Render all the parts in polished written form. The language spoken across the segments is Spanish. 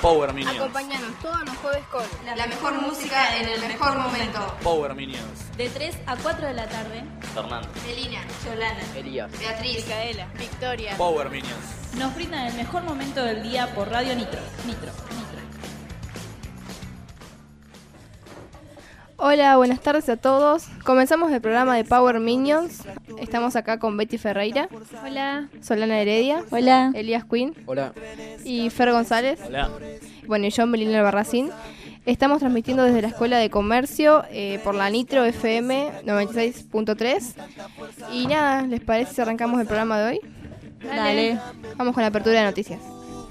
Power Minions. Acompáñanos todos los jueves con la mejor música en el mejor momento. Power Minions. De 3 a 4 de la tarde. Fernando. Celina, Yolana, Elías, Beatriz, Micaela. Victoria. Power Minions. Nos brindan el mejor momento del día por Radio Nitro. Hola, buenas tardes a todos. Comenzamos el programa de Power Minions. Estamos acá con Betty Ferreira. Hola. Solana Heredia. Hola. Elías Quinn. hola. Y Fer González. Hola. Bueno, y yo, Melina Albarracín. Estamos transmitiendo desde la Escuela de Comercio por la Nitro FM 96.3. Y nada, ¿les parece si arrancamos el programa de hoy? Dale. Vamos con la apertura de noticias.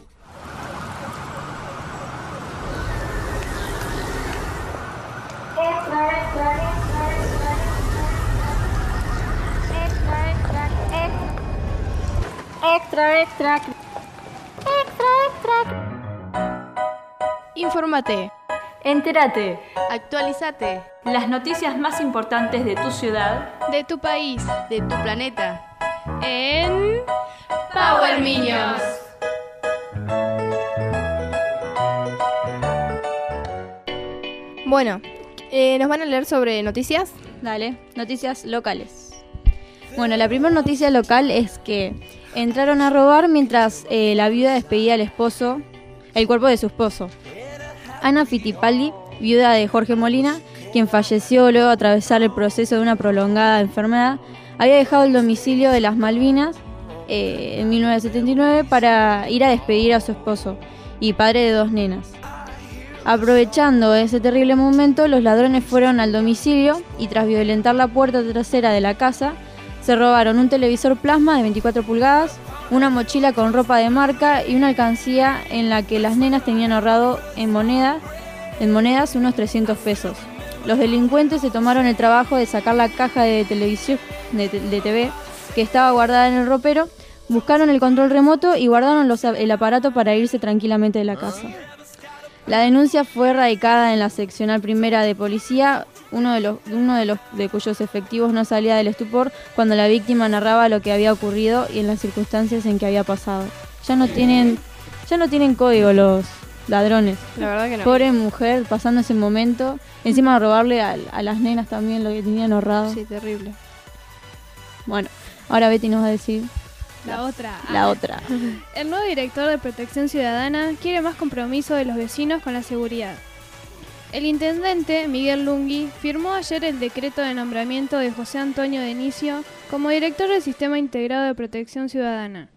Extra. Infórmate, Entérate. actualizate Las noticias más importantes de tu ciudad. De tu país. de tu planeta En Power Minions. Bueno, nos van a leer sobre noticias. Dale, noticias locales. Bueno, la primera noticia local es que entraron a robar mientras la viuda despedía al esposo, el cuerpo de su esposo. Ana Fittipaldi, viuda de Jorge Molina, quien falleció luego de atravesar el proceso de una prolongada enfermedad, había dejado el domicilio de las Malvinas en 1979 para ir a despedir a su esposo y padre de 2 nenas. Aprovechando ese terrible momento, los ladrones fueron al domicilio y tras violentar la puerta trasera de la casa, se robaron un televisor plasma de 24 pulgadas, una mochila con ropa de marca y una alcancía en la que las nenas tenían ahorrado en monedas unos 300 pesos. Los delincuentes se tomaron el trabajo de sacar la caja de televisión de TV que estaba guardada en el ropero, buscaron el control remoto y guardaron el aparato para irse tranquilamente de la casa. La denuncia fue radicada en la seccional primera de policía, uno de cuyos efectivos no salía del estupor cuando la víctima narraba lo que había ocurrido y en las circunstancias en que había pasado. Ya no tienen código los ladrones. La verdad que no. Pobre mujer pasando ese momento, encima de robarle a las nenas también lo que tenían ahorrado. Sí, terrible. Bueno, ahora Betty nos va a decir la otra. la otra. El nuevo director de Protección Ciudadana quiere más compromiso de los vecinos con la seguridad. El intendente, Miguel Lungui, firmó ayer el decreto de nombramiento de José Antonio Denicio como director del Sistema Integrado de Protección Ciudadana.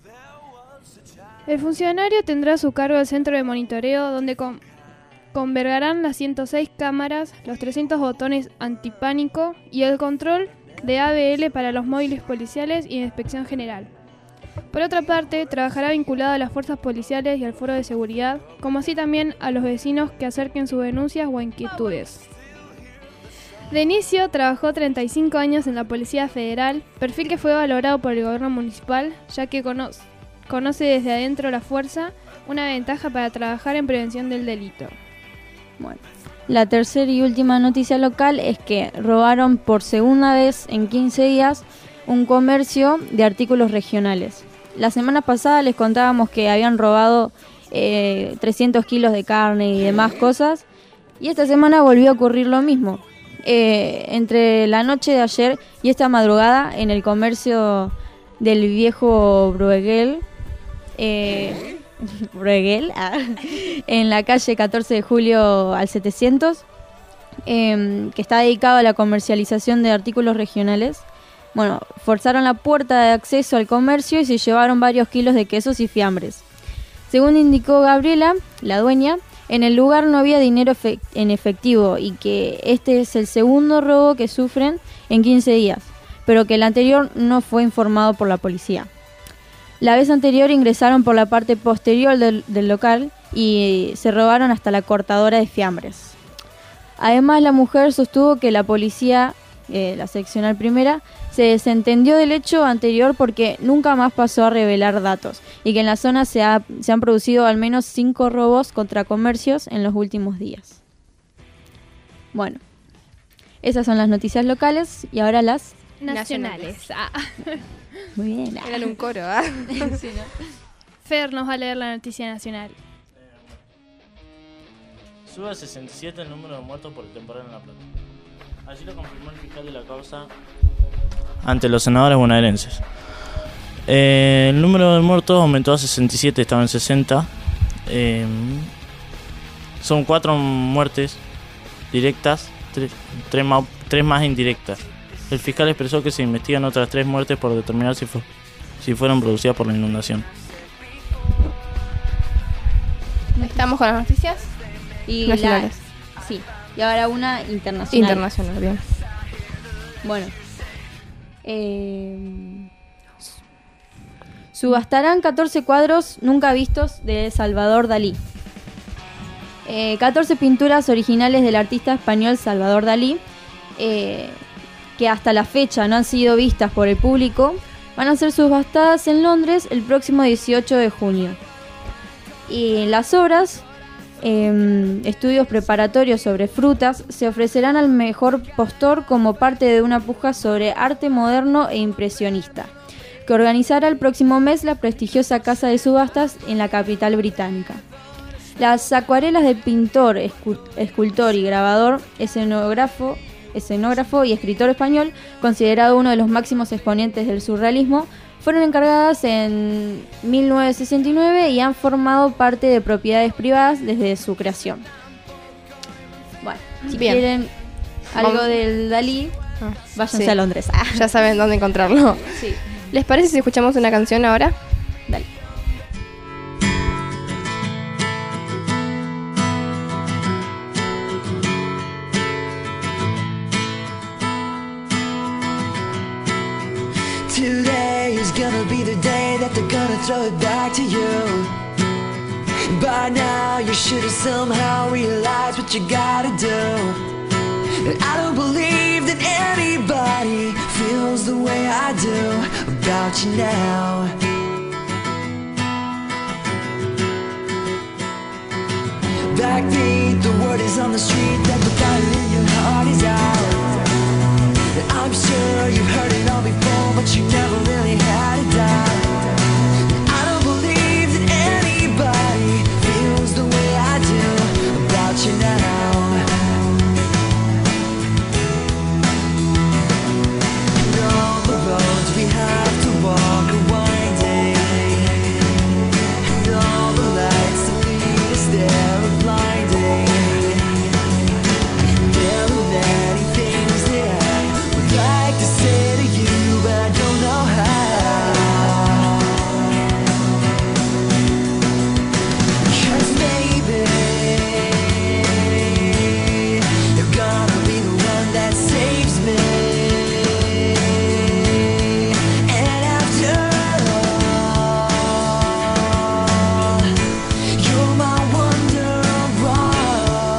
El funcionario tendrá a su cargo el centro de monitoreo donde convergarán las 106 cámaras, los 300 botones antipánico y el control de ABL para los móviles policiales y de inspección general. Por otra parte, trabajará vinculado a las fuerzas policiales y al foro de seguridad, como así también a los vecinos que acerquen sus denuncias o inquietudes. Denicio trabajó 35 años en la Policía Federal, perfil que fue valorado por el gobierno municipal, ya que conoce desde adentro la fuerza, una ventaja para trabajar en prevención del delito. Bueno, la tercera y última noticia local es que robaron por segunda vez en 15 días un comercio de artículos regionales. La semana pasada les contábamos que habían robado 300 kilos de carne y demás cosas, y esta semana volvió a ocurrir lo mismo. Entre la noche de ayer y esta madrugada en el comercio del viejo Brueguel, en la calle 14 de julio al 700, que está dedicado a la comercialización de artículos regionales. Bueno, forzaron la puerta de acceso al comercio y se llevaron varios kilos de quesos y fiambres. Según indicó Gabriela, la dueña, en el lugar no había dinero en efectivo y que este es el segundo robo que sufren en 15 días, pero que el anterior no fue informado por la policía. La vez anterior ingresaron por la parte posterior del local y se robaron hasta la cortadora de fiambres. Además, la mujer sostuvo que la policía, la seccional primera, se desentendió del hecho anterior porque nunca más pasó a revelar datos y que en la zona se han producido al menos 5 robos contra comercios en los últimos días. Bueno, esas son las noticias locales y ahora las Nacionales. Muy bien. Eran un coro, ¿ah? Fer nos va a leer la noticia nacional. Sube a 67 el número de muertos por el temporal en La Plata. Así lo confirmó el fiscal de la causa ante los senadores bonaerenses. El número de muertos aumentó a 67, estaba en 60. Son 4 muertes directas, 3 más indirectas. El fiscal expresó que se investigan otras 3 muertes por determinar si fueron producidas por la inundación. ¿Estamos con las noticias? Y Nacionales. Sí, y ahora una internacional. Internacional, bien. Bueno. Subastarán 14 cuadros nunca vistos de Salvador Dalí. 14 pinturas originales del artista español Salvador Dalí, que hasta la fecha no han sido vistas por el público, van a ser subastadas en Londres el próximo 18 de junio. Y las obras, estudios preparatorios sobre frutas, se ofrecerán al mejor postor como parte de una puja sobre arte moderno e impresionista, que organizará el próximo mes la prestigiosa casa de subastas en la capital británica. Las acuarelas del pintor, escultor y grabador, escenógrafo y escritor español, considerado uno de los máximos exponentes del surrealismo, fueron encargadas en 1969 y han formado parte de propiedades privadas desde su creación. Bueno, si Bien. quieren algo del Dalí, váyanse Sí. a Londres. Ya saben dónde encontrarlo. Sí, ¿Les parece si escuchamos una canción ahora? dale. Today is gonna be the day that they're gonna throw it back to you. By now you should have somehow realized what you gotta do. And I don't believe that anybody feels the way I do about you now. Backbeat, the word is on the street that the fire in your heart is out. I'm sure you've heard it all before, but you never really had a doubt. I don't believe that anybody feels the way I do about you now. And all the roads we have to walk are winding, and all the lights that lead us there are blinding. There are many things that I would like to say to you, but I don't know how. 'Cause maybe you're gonna be the one that saves me. And after all, you're my wonder of all.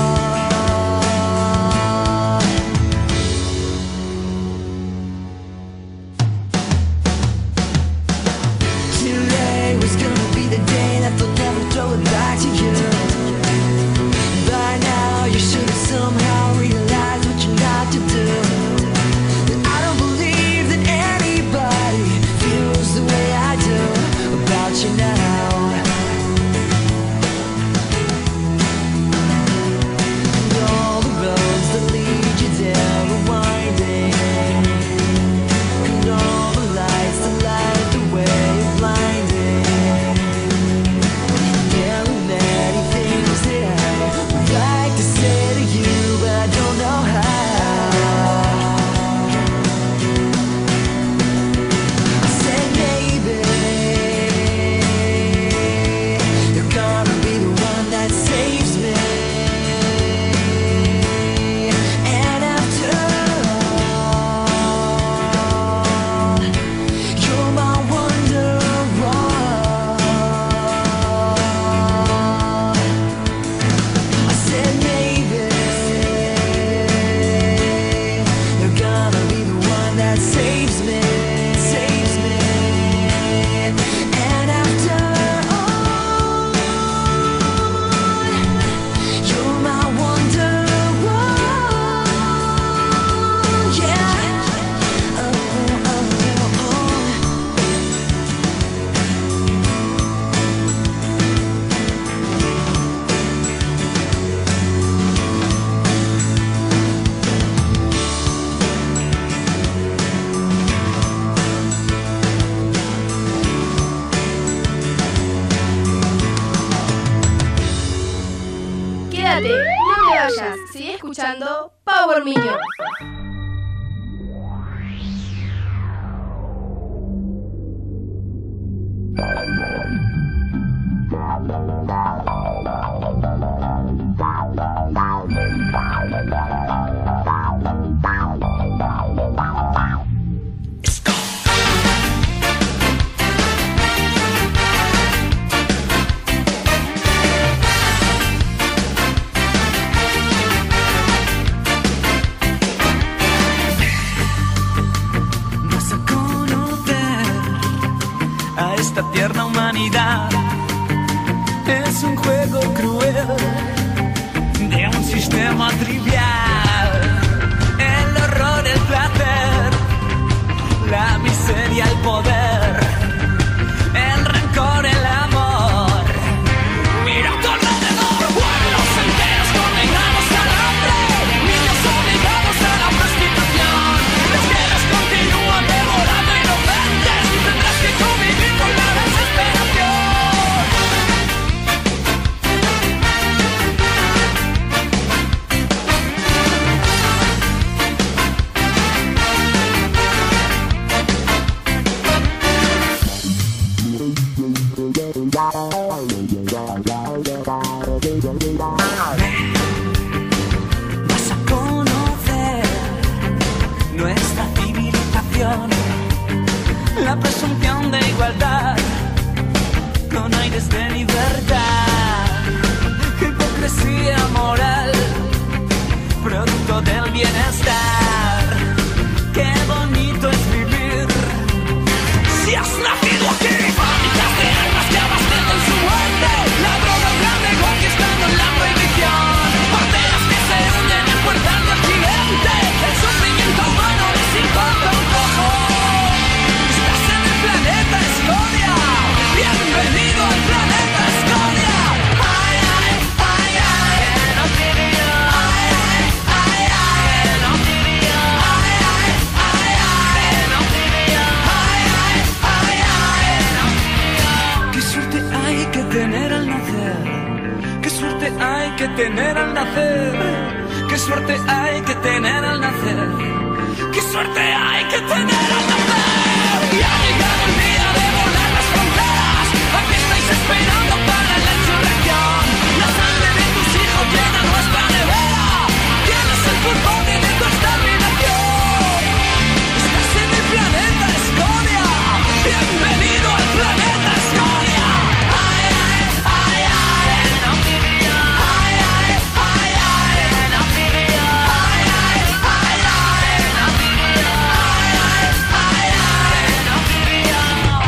Today was gonna be the day that they'll never throw it back to you. By now you should have somehow realized what you got to do. And I don't believe that anybody feels the way I do about you now. And all the roads that lead you there are winding, and all the lights that light the way are blinding. There are many things that I would like to say to you, but I don't know how. I said maybe escuchando Power Minions. Vas a conocer a esta tierna humanidad. Es un juego cruel de un sistema trivial. El horror, el placer, la miseria, el poder, el rencor, el amor. Mira a tu alrededor, pueblos enteros condenados al hambre, niños obligados a la prostitución. Las guerras continúan devorando inocentes y tendrás que convivir con la desesperación. Vas a conocer nuestra civilización, la presunción de igualdad, con aires de libertad, hipocresía moral, producto del bienestar. Qué bonito es vivir si has nacido aquí. Fábricas de armas que abastecen su muerte, la droga grande conquistando la prohibición, banderas que se hunden en puertas de occidente, el sufrimiento humano les importa un poco. Estás en el planeta Escoria, bienvenido al planeta Escoria. Ay, ay, ay, ay, no quería. Ay, ay, ay, ay, no quería. Ay, ay, ay, ay, no quería. Ay, ay, ay, ay, no quería. Qué suerte hay que tener al nacer, qué suerte hay que tener al nacer, qué suerte hay que tener al nacer, qué suerte hay que tener al nacer. Y ha llegado el día de volar las fronteras, aquí estáis esperando para la insurrección. La sangre de tus hijos llena nuestra nevera, ¿quién es el culpable de tu exterminación? Estás en el planeta Escoria, bienvenido al planeta Escoria. Ay, ay, ay, ay, no quería. Ay, ay, ay, ay, no quería. Ay, ay, ay, ay, no quería. Ay, ay, ay, no quería.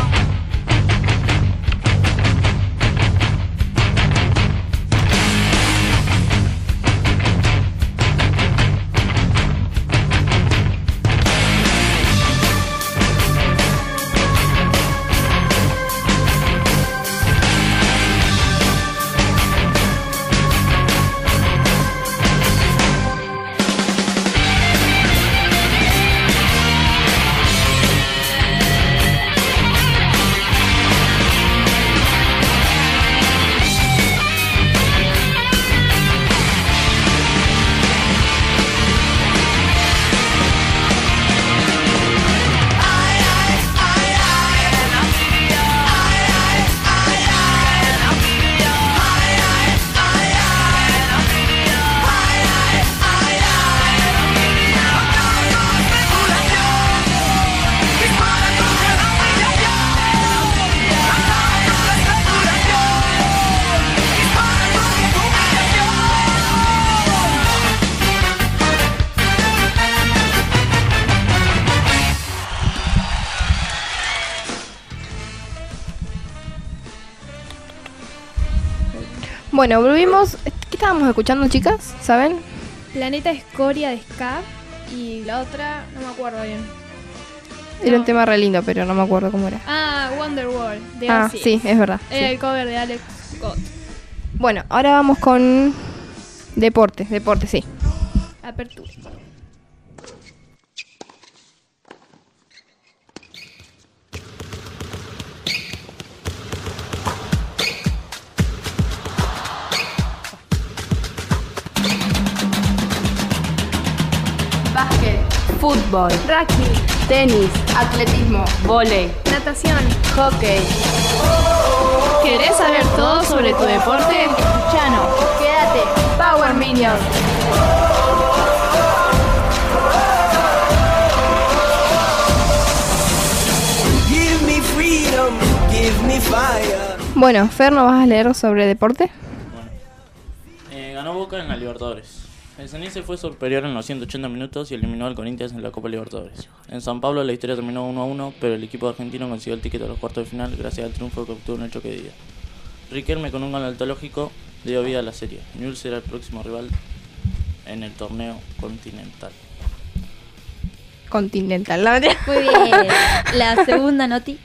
Bueno, volvimos. ¿Qué estábamos escuchando, chicas? ¿Saben? Planeta Escoria de Ska y la otra no me acuerdo bien. Era No. un tema re lindo, pero no me acuerdo cómo era. Ah, Wonderworld de Ah, Oasis. sí, es verdad. Era Sí. el cover de Alex Scott. Bueno, ahora vamos con deporte, sí. Apertura. fútbol, Rugby, tenis, atletismo, vóley, natación. hockey. ¿Querés saber todo sobre tu deporte? Chano. Quédate, Power Minions. Give me freedom, give me fire. Bueno, Fer, ¿nos vas a leer sobre deporte? Ganó Boca en la Libertadores. El Ceneice fue superior en los 180 minutos y eliminó al Corinthians en la Copa Libertadores. En San Pablo la historia terminó 1-1, pero el equipo argentino consiguió el ticket a los cuartos de final gracias al triunfo que obtuvo en el choque de ida. Riquelme con un gol antológico dio vida a la serie. Newell's será el próximo rival en el torneo continental. Continental, la verdad. Muy bien. La segunda noti.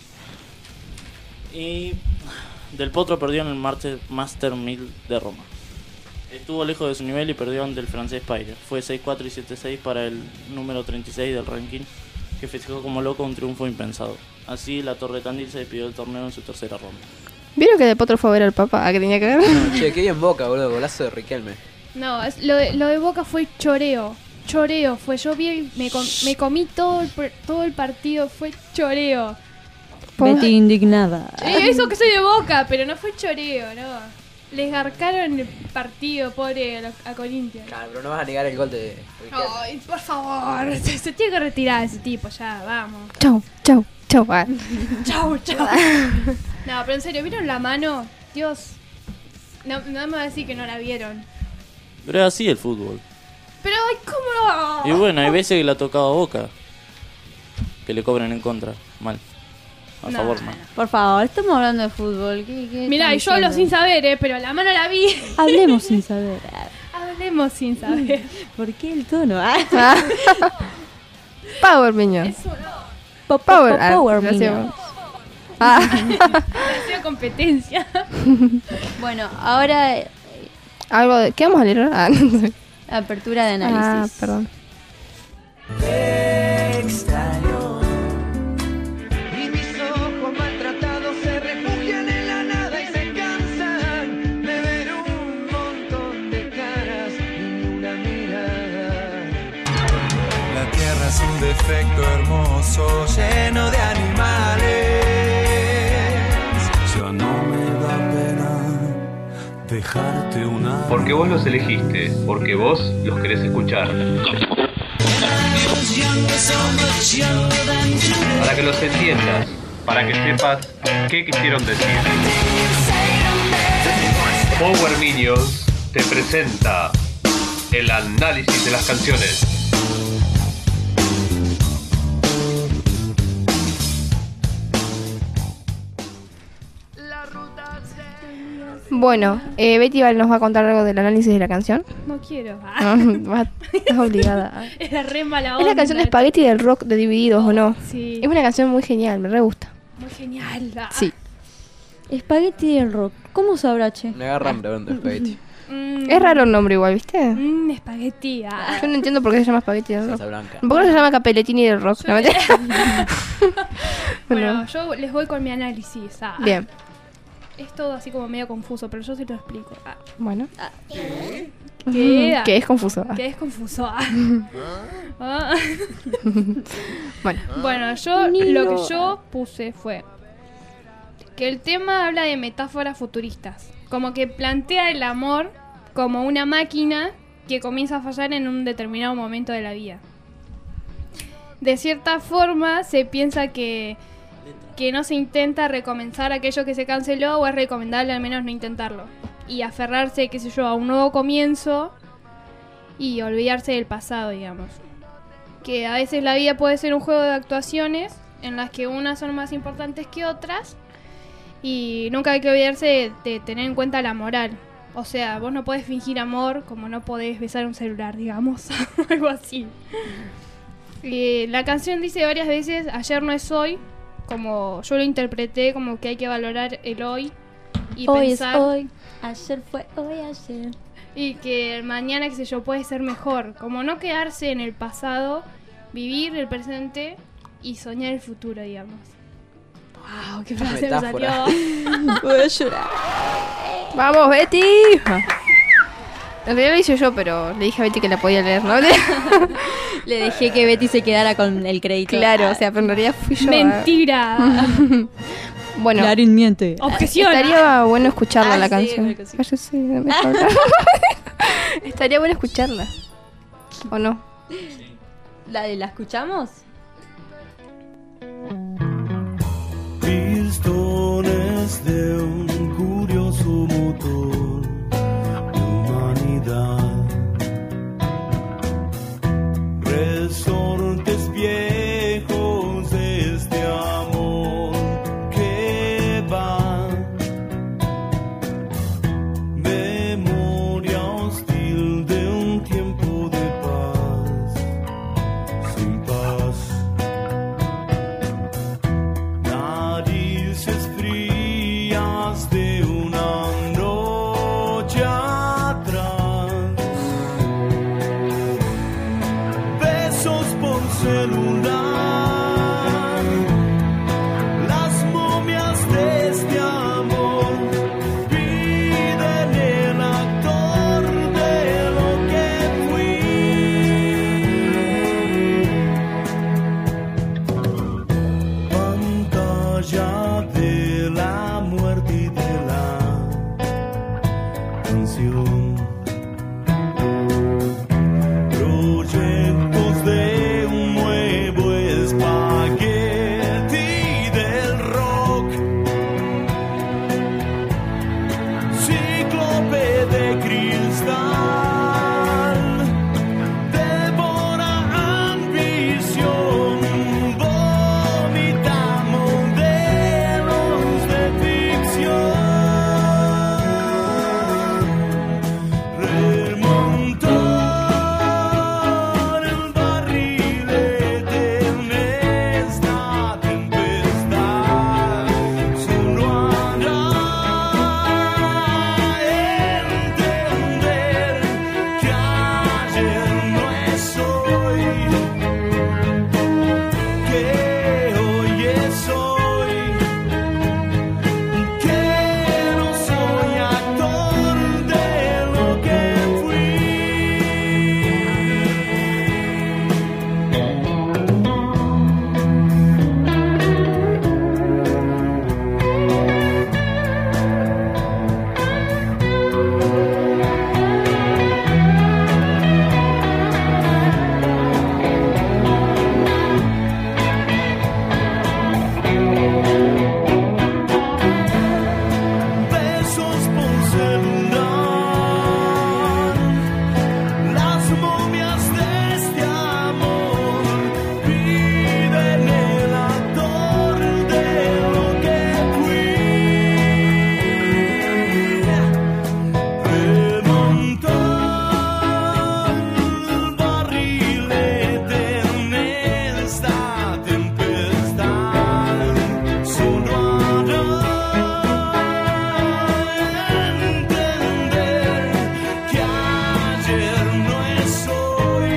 Y Del Potro perdió en el Master 1000 de Roma. Estuvo lejos de su nivel y perdió ante el francés Paire. Fue 6-4 y 7-6 para el número 36 del ranking, que festejó como loco un triunfo impensado. Así, la Torre Tandil se despidió del torneo en su tercera ronda. ¿Vieron que de Potro fue a ver al Papa? ¿A qué tenía que ver? Che, qué bien Boca, boludo. Golazo de Riquelme. No, lo de Boca fue choreo. Choreo fue. Yo vi, me comí todo el partido. Fue choreo. Betty indignada. Eso que soy de Boca, pero no fue choreo, no. Les garcaron el partido, pobre a Corinthians. Claro, pero no vas a negar el gol de Riquelme. Ay, por favor. Se tiene que retirar ese tipo, ya, vamos. Chau, chau, chau. Ah. Chau, chau. No, pero en serio, ¿vieron la mano? Dios. No me va a decir que no la vieron. Pero es así el fútbol. Pero, ay, ¿cómo no? Y bueno, hay veces que le ha tocado a Boca que le cobran en contra. Mal. A No. favor, mal. Por favor, estamos hablando de fútbol. ¿Qué Mirá, y yo hablo sin saber, pero la mano la vi. Hablemos sin saber. Hablemos sin saber. ¿Por qué el tono? Power Minions. Eso Power, Power gracias. Minions. hacía competencia. Bueno, ahora Algo de... ¿Qué vamos a leer? Ah, no sé. apertura de análisis. Perdón. Te extraño. Y mis ojos maltratados se refugian en la nada y se cansan de ver un montón de caras y ni una mirada. La tierra es un defecto hermoso lleno de animales. Ya no me da pena dejarte una. Porque vos los elegiste, porque vos los querés escuchar. Para que los entiendas, para que sepas qué quisieron decir. Power Minions te presenta el análisis de las canciones. Bueno, Betty nos va a contar algo del análisis de la canción. No quiero. Estás obligada. Era re mala onda. Es la canción de Spaghetti del rock de Divididos, ¿o no? Sí. Es una canción muy genial, me re gusta. Muy genial. Sí. Espagueti del rock. ¿Cómo sabrá, che? Me agarra hambre hablando de espagueti. Es raro el nombre igual, ¿viste? Espagueti. Yo no entiendo por qué se llama Spaghetti del rock. Salsa blanca. ¿Por qué no se llama Capelletini del rock? ¿No? Bueno, yo les voy con mi análisis. Bien, Es todo así como medio confuso, pero yo sí lo explico. bueno. ¿Qué? Que es confuso. Que es confuso. Bueno, Bueno, lo que yo puse fue que el tema habla de metáforas futuristas. Como que plantea el amor como una máquina que comienza a fallar en un determinado momento de la vida. De cierta forma se piensa que no se intenta recomenzar aquello que se canceló, o es recomendable al menos no intentarlo. Y aferrarse, qué sé yo, a un nuevo comienzo y olvidarse del pasado, digamos. Que a veces la vida puede ser un juego de actuaciones en las que unas son más importantes que otras, y nunca hay que olvidarse de tener en cuenta la moral. O sea, vos no podés fingir amor como no podés besar un celular, digamos. Algo así. La canción dice varias veces, ayer no es hoy, como yo lo interpreté, como que hay que valorar el hoy y Hoy pensar... es hoy. Ayer fue hoy, ayer. Y que el mañana, qué sé yo, puede ser mejor. Como no quedarse en el pasado, vivir el presente y soñar el futuro, digamos. ¡Wow! ¡Qué frase me Metáfora. salió! Voy a llorar. ¡vamos, Betty! En realidad lo hice yo, pero le dije a Betty que la podía leer, ¿no? Le dejé que Betty se quedara con el crédito. Claro, o sea, pero en realidad fui yo. Mentira. Bueno, Clarín miente. Objeción. estaría bueno escucharla la sí, canción. creo que sí. Cállese, déjame hablar. Estaría bueno escucharla. ¿O no? ¿La escuchamos? Pistones de un curioso motor de humanidad, resortes viejos de este amor que va, memoria hostil de un tiempo de paz, sin paz. Narices frías de una noche atrás, besos por celular, las momias de este amor piden el actor de lo que fui. Pantalla de la muerte y de la canción, proyectos de un nuevo espagueti del rock, cíclope de cristal, devora ambición, vomita modelos de ficción. Remontó el barrilete en esta tempestad, solo hará entender que ayer no es hoy, que hoy es hoy, que no soy actor de lo que fui. Besos por celular, las momias de este amor piden el actor de lo que fui. Remontó el barrilete en esta tempestad, solo hará entender que ayer no es hoy,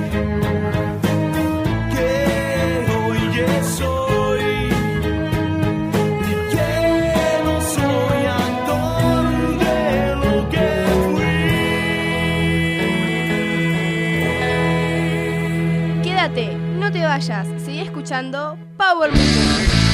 que hoy es hoy, y que no soy actor de lo que fui. Quédate, no te vayas. Seguí escuchando Power Music.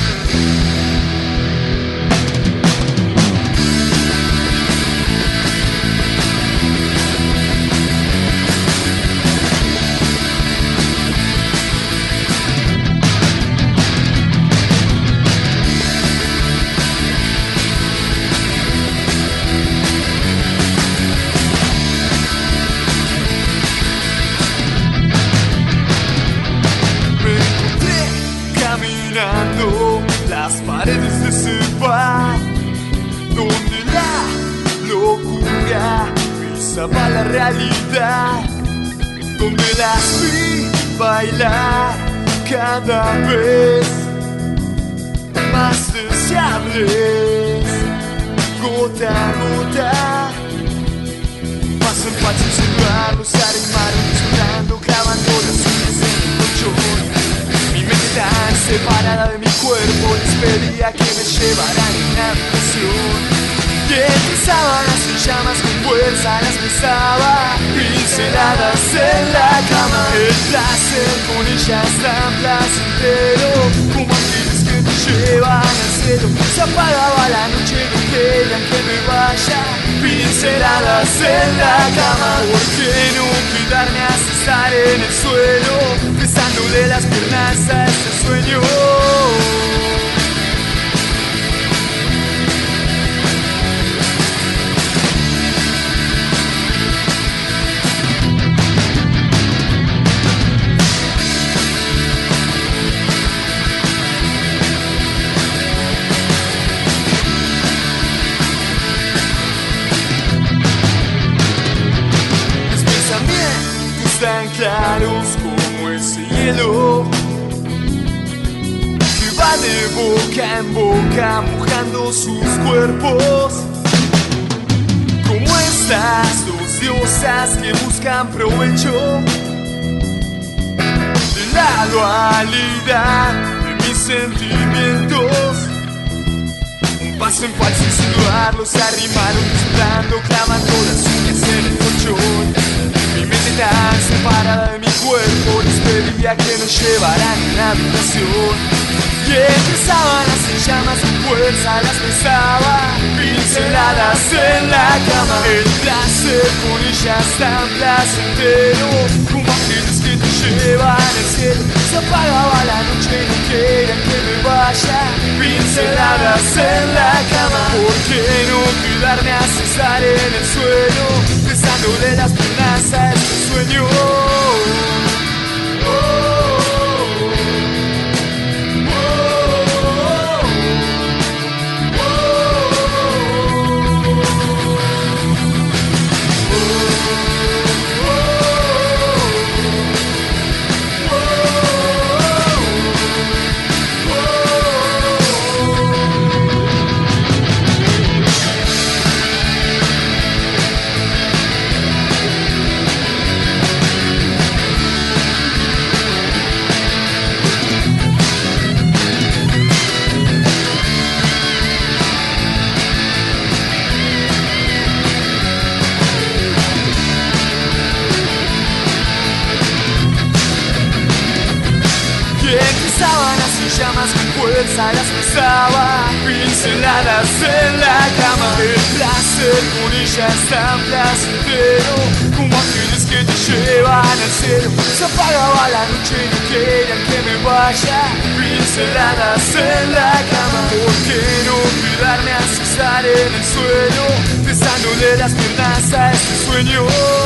Me encontré caminando las paredes de ese bar, donde la locura pisaba la realidad, donde las vi bailar cada vez más deseables, gota a gota. Pasan pachos sin bar, los arimaron disfrutando, clavando las uñas en el colchón. Mi mente tan separada de mi cuerpo les pedía que me llevaran en una habitación. Y entre sábanas y llamas con fuerza las besaba, pinceladas en la cama. El placer con ellas tan placentero, como aquellos que te llevan al cielo. Se apagaba la noche, no querían que me vaya, pinceladas en la cama. ¿Por qué no cuidarme hasta estar en el suelo, besándole las piernas a este sueño? Tan claros como ese hielo que va de boca en boca mojando sus cuerpos, como estas dos diosas que buscan provecho de la dualidad de mis sentimientos. Un paso en falso y sin dudarlo se arrimaron disfrutando, clavando las uñas en el colchón. Mi mente tan separada de mi cuerpo les pedía que nos llevaran a una habitación. Y entre sábanas y llamas con fuerza las besaba, pinceladas en la cama. El placer con ellas tan placentero, como aquellos que te llevan al cielo. Se apagaba la noche y no querían que me vaya, pinceladas en la cama. ¿Por qué no cuidarme hasta estar en el suelo, besándole las piernas a este sueño? Sábanas y llamas con fuerza las besaba, pinceladas en la cama. El placer con ellas tan placentero, como aquellos que te llevan al cielo. Se apagaba la noche y no querían que me vaya, pinceladas en la cama. ¿Por qué no cuidarme hasta estar en el suelo, besándole las piernas a este sueño?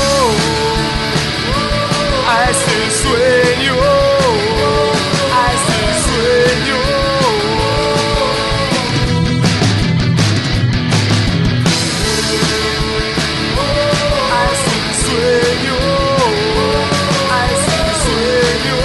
A este sueño, a este sueño. A este sueño, a este sueño.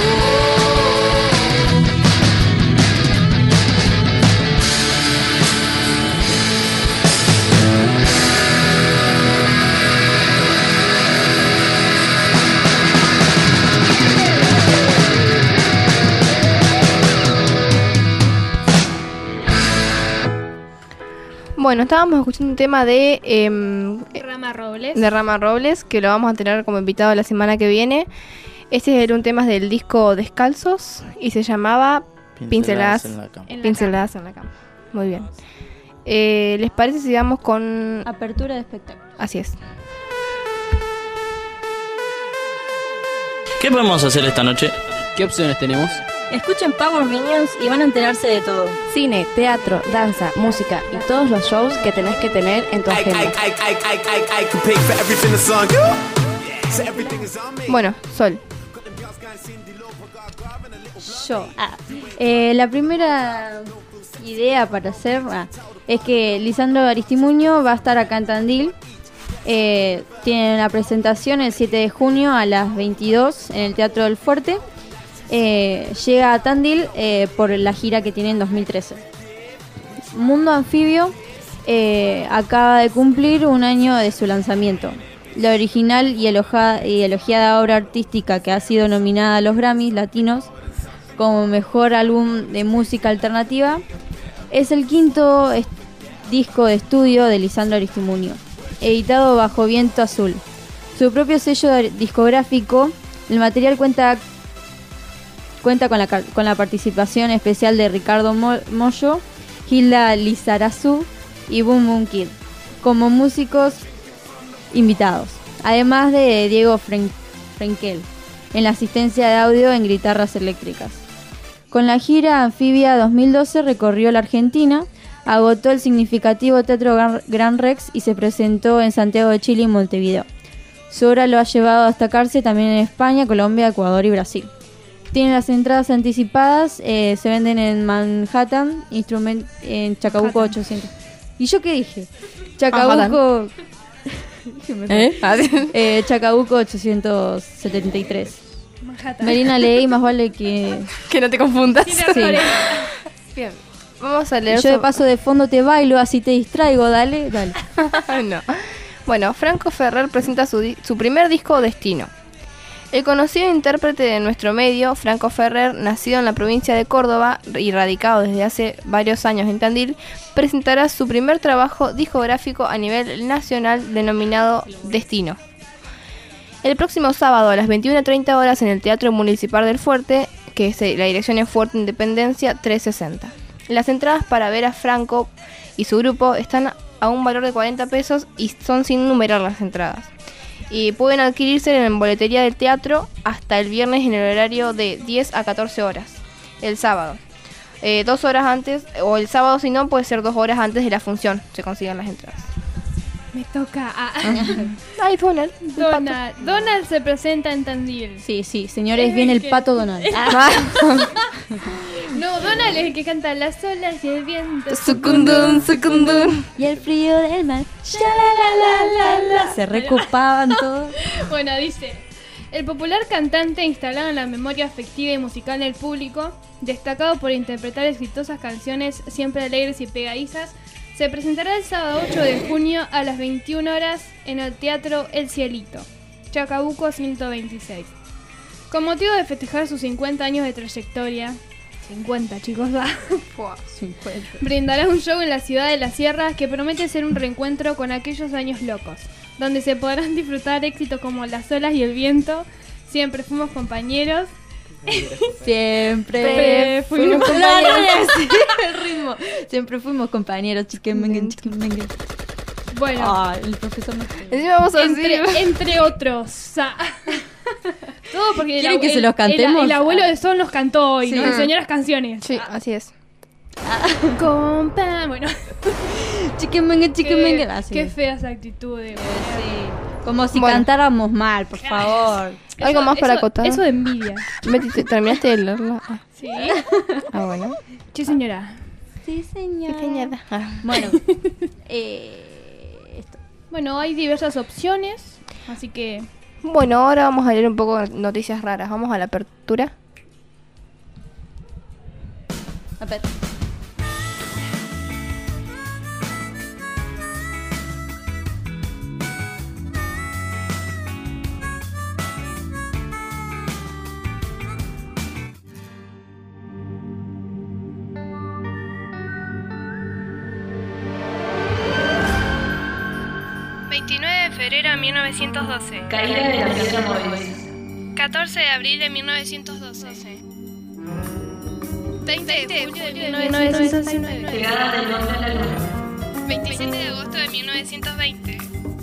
Bueno, estábamos escuchando un tema de Rama Robles. de Rama Robles, que lo vamos a tener como invitado la semana que viene. Este era un tema del disco Descalzos y se llamaba Pinceladas en la cama. Pinceladas en la cama. Muy bien. ¿Les parece si vamos con Apertura de espectáculos. Así es. ¿Qué podemos hacer esta noche? ¿Qué opciones tenemos? Escuchen Power Minions y van a enterarse de todo. Cine, teatro, danza, música y todos los shows que tenés que tener en tu agenda. Bueno, Sol. Yo. La primera idea para hacer es que Lisandro Aristimuño va a estar acá en Tandil. Tiene una presentación el 7 de junio a las 22 en el Teatro del Fuerte. Llega a Tandil por la gira que tiene en 2013. Mundo Anfibio acaba de cumplir un año de su lanzamiento. La original y elogiada obra artística que ha sido nominada a los Grammys Latinos como mejor álbum de música alternativa es el quinto disco de estudio de Lisandro Aristimuño, editado bajo Viento Azul. Su propio sello discográfico, el material cuenta con la participación especial de Ricardo Mollo, Hilda Lizarazu y Boom Boom Kid como músicos invitados, además de Diego Frenkel en la asistencia de audio en guitarras eléctricas. Con la gira Anfibia 2012 recorrió la Argentina, agotó el significativo Teatro Gran Rex y se presentó en Santiago de Chile y Montevideo. Su obra lo ha llevado a destacarse también en España, Colombia, Ecuador y Brasil. Tiene las entradas anticipadas, se venden en Manhattan, en Chacabuco 800. ¿Y yo qué dije? Chacabuco... Chacabuco 873. Manhattan. Melina, leí, más vale que no te confundas. Sí. Bien. Vamos a leer. Yo de paso de fondo te bailo, así te distraigo, dale. No. Bueno, Franco Ferrer presenta su primer disco, Destino. El conocido intérprete de nuestro medio, Franco Ferrer, nacido en la provincia de Córdoba y radicado desde hace varios años en Tandil, presentará su primer trabajo discográfico a nivel nacional denominado Destino. El próximo sábado a las 21:30 horas en el Teatro Municipal del Fuerte, que es la dirección es Fuerte Independencia 360. Las entradas para ver a Franco y su grupo están a un valor de 40 pesos y son sin numerar las entradas. Y pueden adquirirse en boletería del teatro hasta el viernes en el horario de 10 a 14 horas, el sábado. 2 horas antes, o el sábado si no, puede ser 2 horas antes de la función, se consiguen las entradas. Me toca a... Ay, Donald. Donald se presenta en Tandil. Sí, señores, viene el pato Donald. No, Donald es el que canta las olas y el viento. Sucundum, sucundum. Y el frío del mar. Se recopaban todos. Bueno, dice: el popular cantante instalado en la memoria afectiva y musical del público, destacado por interpretar exitosas canciones siempre alegres y pegadizas, se presentará el sábado 8 de junio a las 21 horas en el Teatro El Cielito, Chacabuco 126. Con motivo de festejar sus 50 años de trayectoria, 50 chicos, va. 50. Brindará un show en la ciudad de Las Sierras que promete ser un reencuentro con aquellos años locos, donde se podrán disfrutar éxitos como Las olas y el viento, Siempre fuimos compañeros. Siempre fuimos compañeros. El ritmo. Siempre fuimos compañeros. Chicken. Bueno, el profesor no. Encima vamos a decir... entre otros. Todo porque ¿Quieren que se los cantemos? El abuelo de Sol nos cantó hoy, Sí. nos enseñó las canciones. Sí, así es. Compa, bueno. Chicken. Qué feas actitudes. Sí. Como si Bueno. cantáramos mal, por favor. ¿Algo más para acotar? Eso de envidia. Betty, ¿terminaste de leerla? Sí. Bueno. Sí, señora. Sí, señor. Bueno. Esto. Bueno, hay diversas opciones, así que... Bueno, ahora vamos a leer un poco de noticias raras. Vamos a la apertura. A ver. de febrero de 1912. Caída de la piedra móvil. 14 de abril de 1912. 20 de julio de 1969. Llegada del hombre a la luna. 27 de agosto de 1920.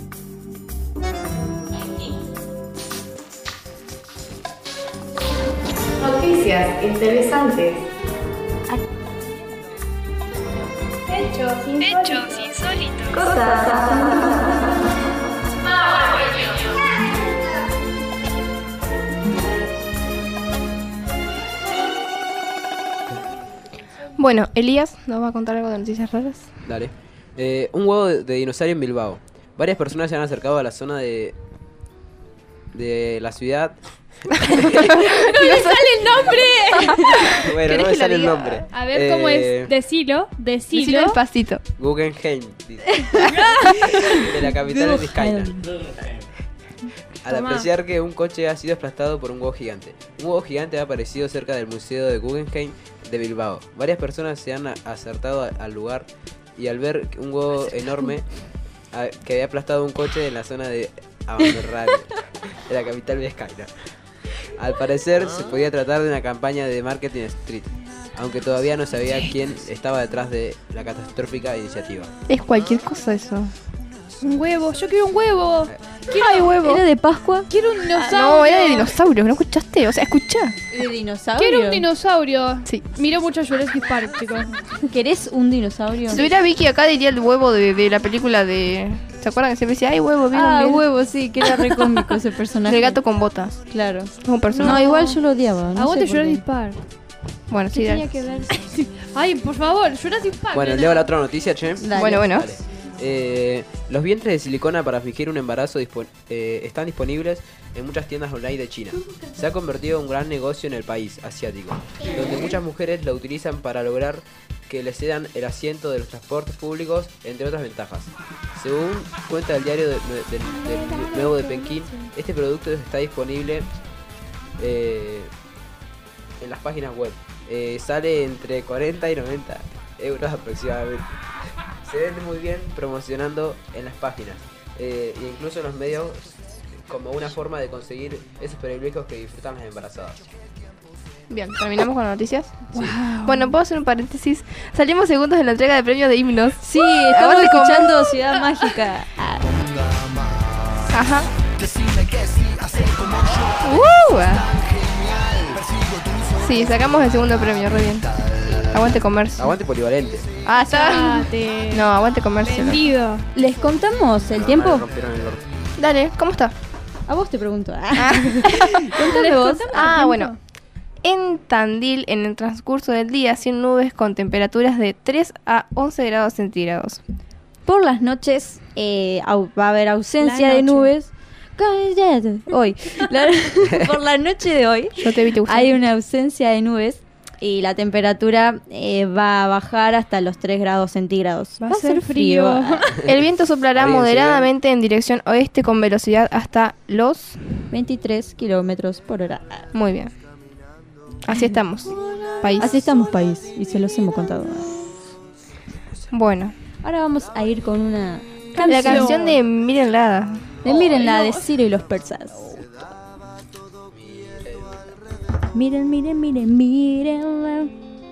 Noticias interesantes. Hechos insólitos. Bueno, Elías nos va a contar algo de noticias raras. Dale. Un huevo de dinosaurio en Bilbao. Varias personas se han acercado a la zona de la ciudad. ¡No me sale el nombre! Bueno, no me sale el nombre. A ver cómo es. Decilo. Decilo despacito. Guggenheim, dice. De la capital de Skyland. Al Tomá. apreciar que un coche ha sido aplastado por un huevo gigante. Un huevo gigante ha aparecido cerca del museo de Guggenheim de Bilbao. Varias personas se han acercado al lugar y al ver un huevo enorme que había aplastado un coche en la zona de Avanverradi, en la capital vizcaína. Al parecer se podía tratar de una campaña de marketing street, aunque todavía no sabía quién estaba detrás de la catastrófica iniciativa. Es cualquier cosa eso. Un huevo, yo quiero un huevo. Ay, huevo. ¿Era de Pascua? Quiero un dinosaurio. No, era de dinosaurios, ¿no escuchaste? O sea, escuchá. ¿De dinosaurio? Quiero un dinosaurio. Sí. Miro mucho Jurassic Park, chicos. ¿Querés un dinosaurio? Si tuviera Vicky acá diría el huevo de la película de... ¿Se acuerdan que siempre decía, ay, huevo, ¿vieron? Ah, ¿Vieron? huevo, sí, que era re cómico ese personaje. El gato con botas. Claro. Es un personaje. No, igual yo lo odiaba. No Aguante sé por qué. Jurassic Park. Bueno, sí, ¿Qué dale. tenía que ver? Ay, por favor, Jurassic Park. Bueno, leo la otra noticia, che. Dale. Bueno. Dale. Los vientres de silicona para fingir un embarazo están disponibles en muchas tiendas online de China. Se ha convertido en un gran negocio en el país asiático, donde muchas mujeres lo utilizan para lograr que les cedan el asiento de los transportes públicos, entre otras ventajas. Según cuenta el diario del Nuevo de Pekín, este producto está disponible en las páginas web. Sale entre 40 y 90 euros aproximadamente. Se vende muy bien promocionando en las páginas e incluso en los medios como una forma de conseguir esos privilegios que disfrutan las embarazadas. Bien, ¿terminamos con las noticias? Sí. Bueno, puedo hacer un paréntesis. Salimos segundos en la entrega de premios de himnos. Sí, estamos escuchando Ciudad Mágica. Ajá. Sí, sacamos el segundo premio, re bien. Aguante comercio. Aguante polivalente. Ah, está. No, aguante comercio. Vendido. ¿Les contamos el tiempo? Rompieron el orto. Dale, ¿cómo está? A vos te pregunto. Contame vos. Bueno. En Tandil, en el transcurso del día, sin nubes con temperaturas de 3 a 11 grados centígrados. Por las noches va a haber ausencia La de noche. nubes. Cállate. Hoy. Por la noche de hoy Yo te vi, te gustó. hay una ausencia de nubes y la temperatura va a bajar hasta los 3 grados centígrados. Va a ser frío. El viento soplará Abríguense, moderadamente en dirección oeste con velocidad hasta los... 23 kilómetros por hora. Muy bien. Así estamos. País. Así estamos, país. Y se los hemos contado. Bueno. Ahora vamos a ir con una La canción de Mírenla. Mírenla, de Ciro y los persas. Miren, miren, miren, mírenla.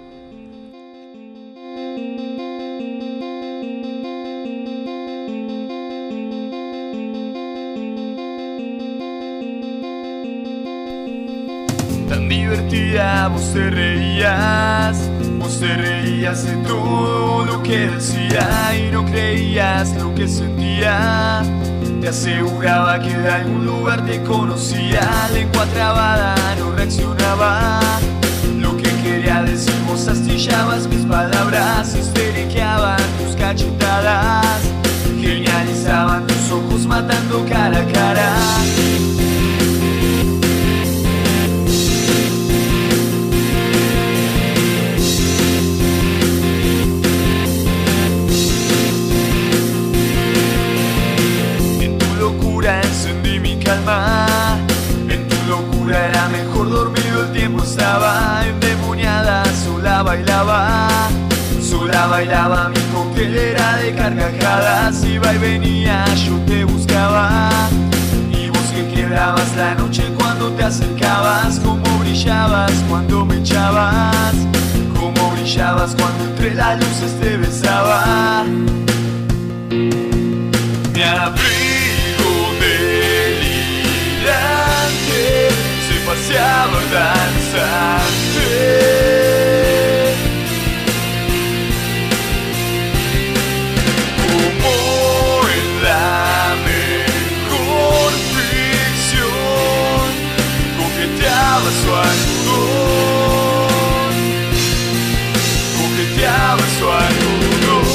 Tan divertida, vos te reías de todo lo que decía y no creías lo que sentía. Te aseguraba que de algún lugar te conocía, lengua trabada, no reaccionaba. Lo que quería decir vos astillabas mis palabras, histeriqueaban tus cachetadas, genializaban tus ojos matando cara a cara. Encendí mi calma. En tu locura era mejor dormido, el tiempo estaba endemoniada. Sola bailaba, mi coctelera de carcajadas. Iba y venía, yo te buscaba. Y vos que quebrabas la noche cuando te acercabas. Como brillabas cuando me echabas. Como brillabas cuando entre las luces te besaba. Me delirante, se paseaba danzante. Como en la mejor ficción, coqueteaba su algodón, coqueteaba su algodón.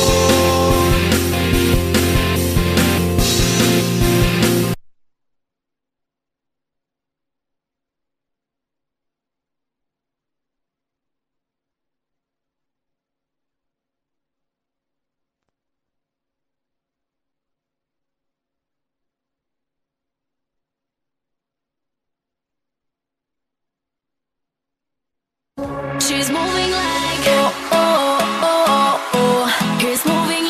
She's moving like oh oh oh oh. He's moving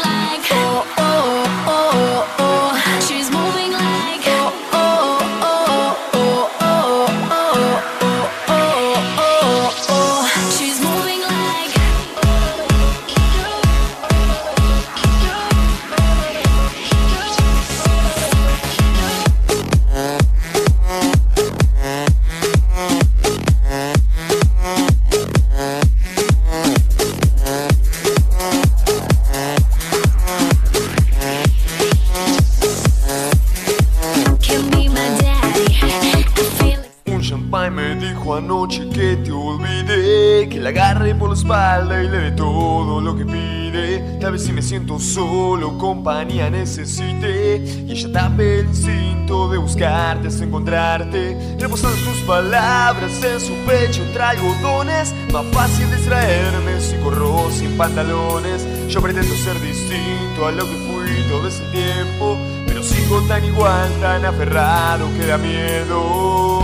dijo anoche que te olvidé, que la agarre por la espalda y le dé todo lo que pide. Tal vez si me siento solo, compañía necesite, y ella tape el instinto de buscarte hasta encontrarte. Reposando tus palabras en su pecho entre algodones, más fácil distraerme si corro sin pantalones. Yo pretendo ser distinto a lo que fui todo ese tiempo, pero sigo tan igual, tan aferrado que da miedo.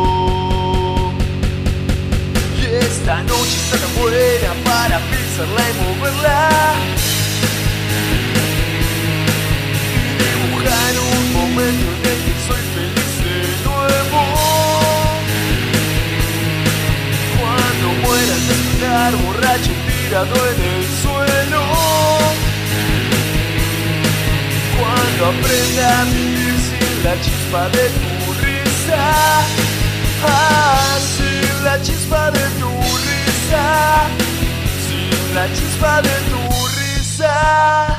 Y esta noche está tan buena para pisarla y moverla, y dibujar un momento en el que soy feliz de nuevo. Cuando muera al despertar borracho tirado en el suelo, cuando aprenda a vivir sin la chispa de tu risa, sin la chispa de tu risa, sin la chispa de tu risa.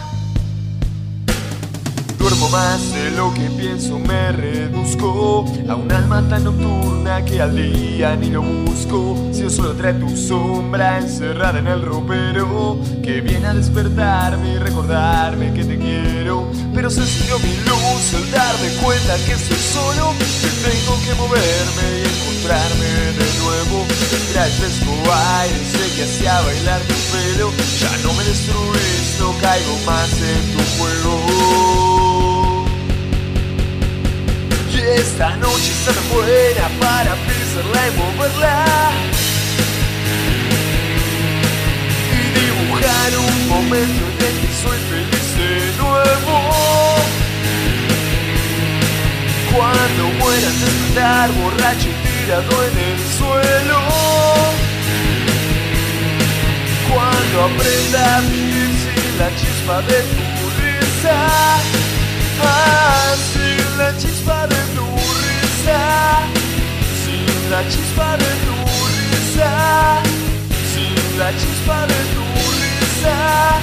Duermo más de lo que pienso, me reduzco a un alma tan nocturna que al día ni lo busco. Si yo solo trae tu sombra encerrada en el ropero, que viene a despertarme y recordarme que te quiero. Pero se encendió mi luz al darme cuenta que estoy solo, que tengo que moverme y encontrarme de nuevo. Respirar el fresco aire, sé que hacía bailar tu pelo. Ya no me destruís, no caigo más en tu juego. Y esta noche está tan buena para pisarla y moverla, y dibujar un momento en el que soy feliz de nuevo. Cuando muera al despertar borracho tirado en el suelo, cuando aprenda a vivir sin la chispa de tu risa, sin la chispa de tu risa, sin la chispa de tu risa, sin la chispa de tu risa.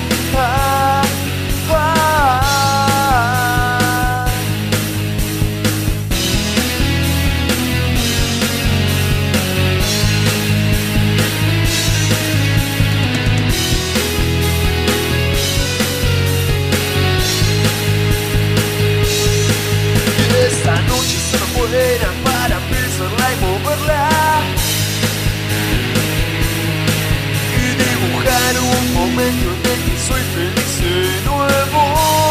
Esta noche está buena para pisarla y moverla, y dibujar un momento en el que soy feliz de nuevo.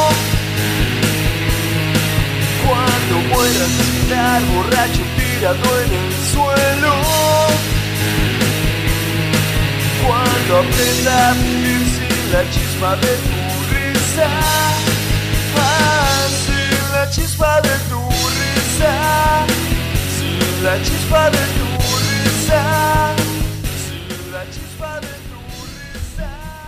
Cuando muera al despertar borracho tirado en el suelo, cuando aprenda a vivir sin la chispa de tu risa, sin la chispa de tu risa, sin la chispa de tu risa, sin la chispa de tu risa.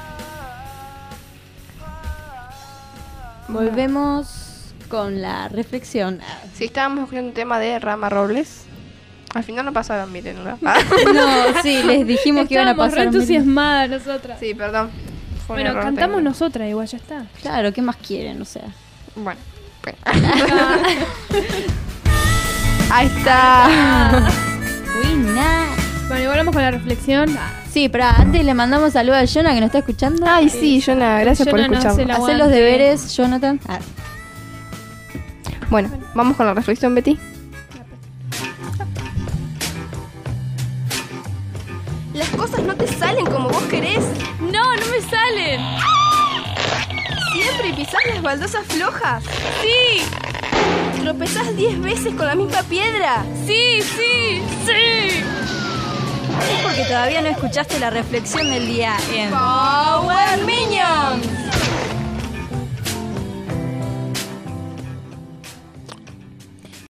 Volvemos con la reflexión. Si estábamos escuchando un tema de Rama Robles, al final no pasaron, miren, ¿no? No, sí, les dijimos que iban a pasar. Estábamos re entusiasmadas nosotras. Sí, perdón. Fue un Bueno, error cantamos técnico. nosotras igual, ya está. Claro, ¿qué más quieren? O sea. Bueno. Ahí está. Bueno, y volvemos con la reflexión. Sí, pero antes le mandamos saludos a Jonah que nos está escuchando. Ay, sí, Jonah, gracias por Jonah nos hace escucharnos. el Hacer los aguante. deberes, Jonathan. Bueno, vamos con la reflexión, Betty. Las cosas no te salen como vos querés. No, no me salen. Siempre pisás las baldosas flojas. Sí, Tropezás 10 veces con la misma piedra. sí, sí, sí. Es porque todavía no escuchaste la reflexión del día en Power Minions.